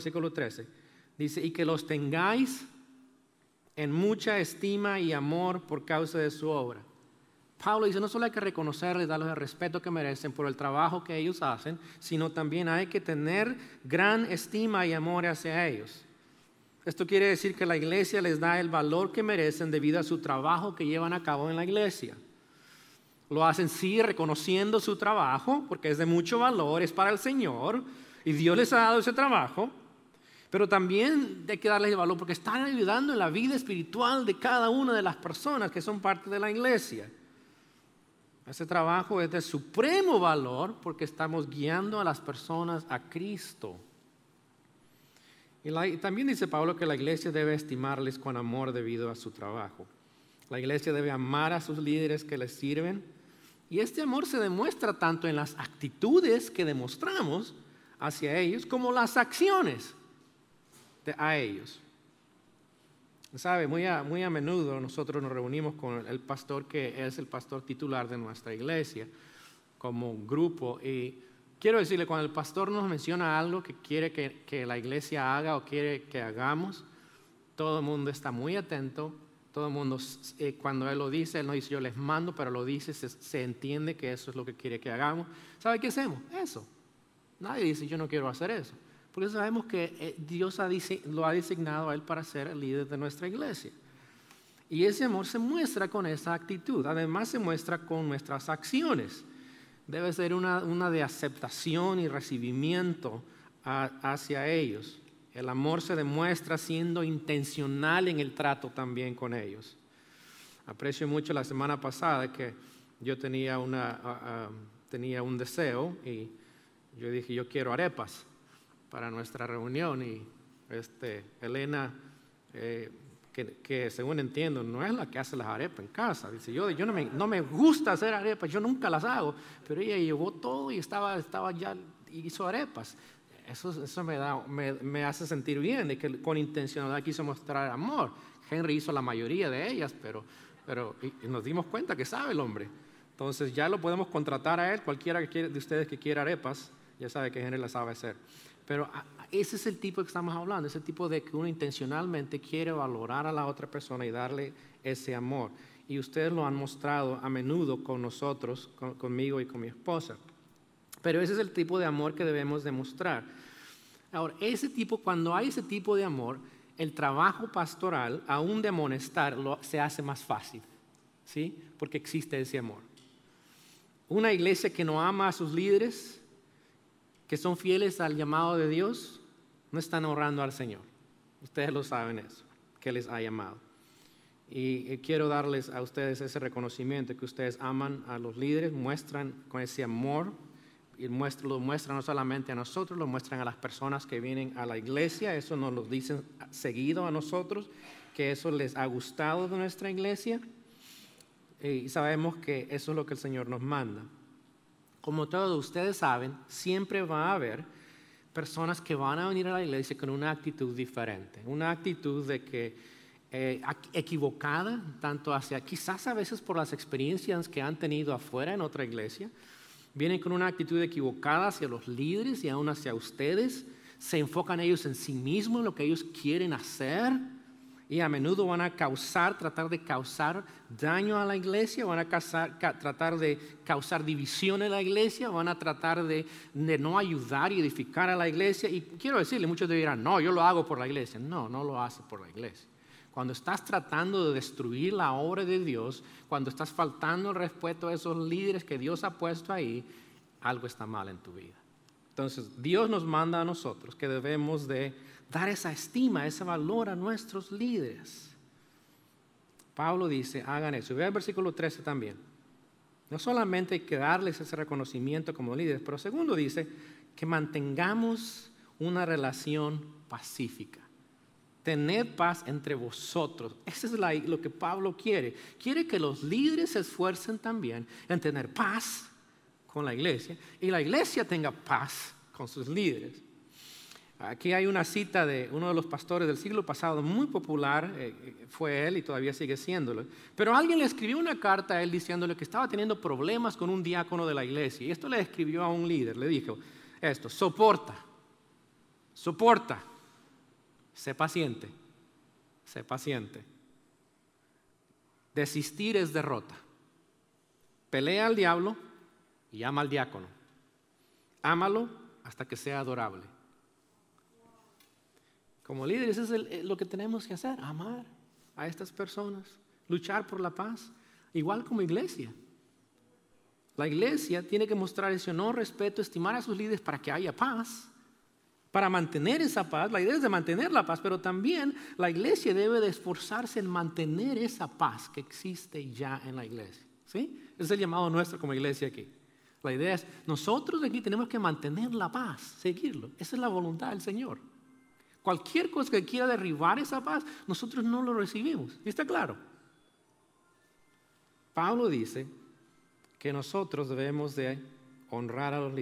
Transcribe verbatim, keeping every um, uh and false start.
versículo trece. Dice, y que los tengáis en mucha estima y amor por causa de su obra. Pablo dice, no solo hay que reconocerles, darles el respeto que merecen por el trabajo que ellos hacen, sino también hay que tener gran estima y amor hacia ellos. Esto quiere decir que la iglesia les da el valor que merecen debido a su trabajo que llevan a cabo en la iglesia. Lo hacen sí reconociendo su trabajo, porque es de mucho valor, es para el Señor, y Dios les ha dado ese trabajo. Pero también hay que darles el valor porque están ayudando en la vida espiritual de cada una de las personas que son parte de la iglesia. Ese trabajo es de supremo valor porque estamos guiando a las personas a Cristo. Y, la, y también dice Pablo que la iglesia debe estimarles con amor debido a su trabajo. La iglesia debe amar a sus líderes que les sirven. Y este amor se demuestra tanto en las actitudes que demostramos hacia ellos como las acciones de, a ellos. ¿Sabe? Muy a, muy a menudo nosotros nos reunimos con el pastor que es el pastor titular de nuestra iglesia como grupo. Y quiero decirle, cuando el pastor nos menciona algo que quiere que, que la iglesia haga o quiere que hagamos, todo el mundo está muy atento. Todo el mundo, eh, cuando él lo dice, él no dice yo les mando, pero lo dice, se, se entiende que eso es lo que quiere que hagamos. ¿Sabe qué hacemos? Eso. Nadie dice yo no quiero hacer eso. Porque sabemos que Dios ha, lo ha designado a él para ser el líder de nuestra iglesia. Y ese amor se muestra con esa actitud. Además se muestra con nuestras acciones. Debe ser una, una de aceptación y recibimiento a, hacia ellos. El amor se demuestra siendo intencional en el trato también con ellos. Aprecio mucho la semana pasada que yo tenía, una, uh, uh, tenía un deseo y yo dije yo quiero arepas para nuestra reunión y este, Elena, eh, que, que según entiendo no es la que hace las arepas en casa, dice yo, yo no, me, no me gusta hacer arepas, yo nunca las hago, pero ella llevó todo y estaba, estaba ya, hizo arepas. Eso, eso me, da, me, me hace sentir bien, de que con intencionalidad quiso mostrar amor. Henry hizo la mayoría de ellas, pero, pero y, y nos dimos cuenta que sabe el hombre. Entonces ya lo podemos contratar a él, cualquiera que quiera, de ustedes que quiera arepas, ya sabe que Henry las sabe hacer. Pero ese es el tipo que estamos hablando, ese tipo de que uno intencionalmente quiere valorar a la otra persona y darle ese amor. Y ustedes lo han mostrado a menudo con nosotros, con, conmigo y con mi esposa. Pero ese es el tipo de amor que debemos demostrar. Ahora, ese tipo, cuando hay ese tipo de amor, el trabajo pastoral, aún de amonestar, lo, se hace más fácil, ¿sí? Porque existe ese amor. Una iglesia que no ama a sus líderes, que son fieles al llamado de Dios, no están honrando al Señor. Ustedes lo saben eso, que les ha llamado. Y quiero darles a ustedes ese reconocimiento, que ustedes aman a los líderes, muestran con ese amor, y muestra, lo muestran no solamente a nosotros, lo muestran a las personas que vienen a la iglesia. Eso nos lo dicen seguido a nosotros, que eso les ha gustado de nuestra iglesia. Y sabemos que eso es lo que el Señor nos manda. Como todos ustedes saben, siempre va a haber personas que van a venir a la iglesia con una actitud diferente. Una actitud de que eh, equivocada, tanto hacia, quizás a veces por las experiencias que han tenido afuera en otra iglesia, vienen con una actitud equivocada hacia los líderes y aún hacia ustedes. Se enfocan ellos en sí mismos, en lo que ellos quieren hacer. Y a menudo van a causar, tratar de causar daño a la iglesia. Van a causar, ca, tratar de causar división en la iglesia. Van a tratar de, de no ayudar y edificar a la iglesia. Y quiero decirle, muchos dirán, no, yo lo hago por la iglesia. No, no lo hace por la iglesia. Cuando estás tratando de destruir la obra de Dios, cuando estás faltando el respeto a esos líderes que Dios ha puesto ahí, algo está mal en tu vida. Entonces, Dios nos manda a nosotros que debemos de dar esa estima, ese valor a nuestros líderes. Pablo dice, hagan eso. Y ve el versículo trece también. No solamente hay que darles ese reconocimiento como líderes, pero segundo dice que mantengamos una relación pacífica. Tened paz entre vosotros. Eso es la, lo que Pablo quiere. Quiere que los líderes se esfuercen también en tener paz con la iglesia y la iglesia tenga paz con sus líderes. Aquí hay una cita de uno de los pastores del siglo pasado, muy popular, eh, fue él y todavía sigue siéndolo. Pero alguien le escribió una carta a él diciéndole que estaba teniendo problemas con un diácono de la iglesia. Y esto le escribió a un líder, le dijo esto, soporta, soporta. sé paciente, sé paciente. Desistir es derrota. Pelea al diablo y ama al diácono. Ámalo hasta que sea adorable. Como líderes, eso es el, lo que tenemos que hacer, amar a estas personas, luchar por la paz, igual como iglesia. La iglesia tiene que mostrar ese honor, respeto, estimar a sus líderes para que haya paz, para mantener esa paz. La idea es de mantener la paz, pero también la iglesia debe de esforzarse en mantener esa paz que existe ya en la iglesia. ¿Sí? Ese es el llamado nuestro como iglesia aquí. La idea es, nosotros aquí tenemos que mantener la paz, seguirlo. Esa es la voluntad del Señor. Cualquier cosa que quiera derribar esa paz, nosotros no lo recibimos. ¿Y está claro? Pablo dice que nosotros debemos de honrar a los líderes.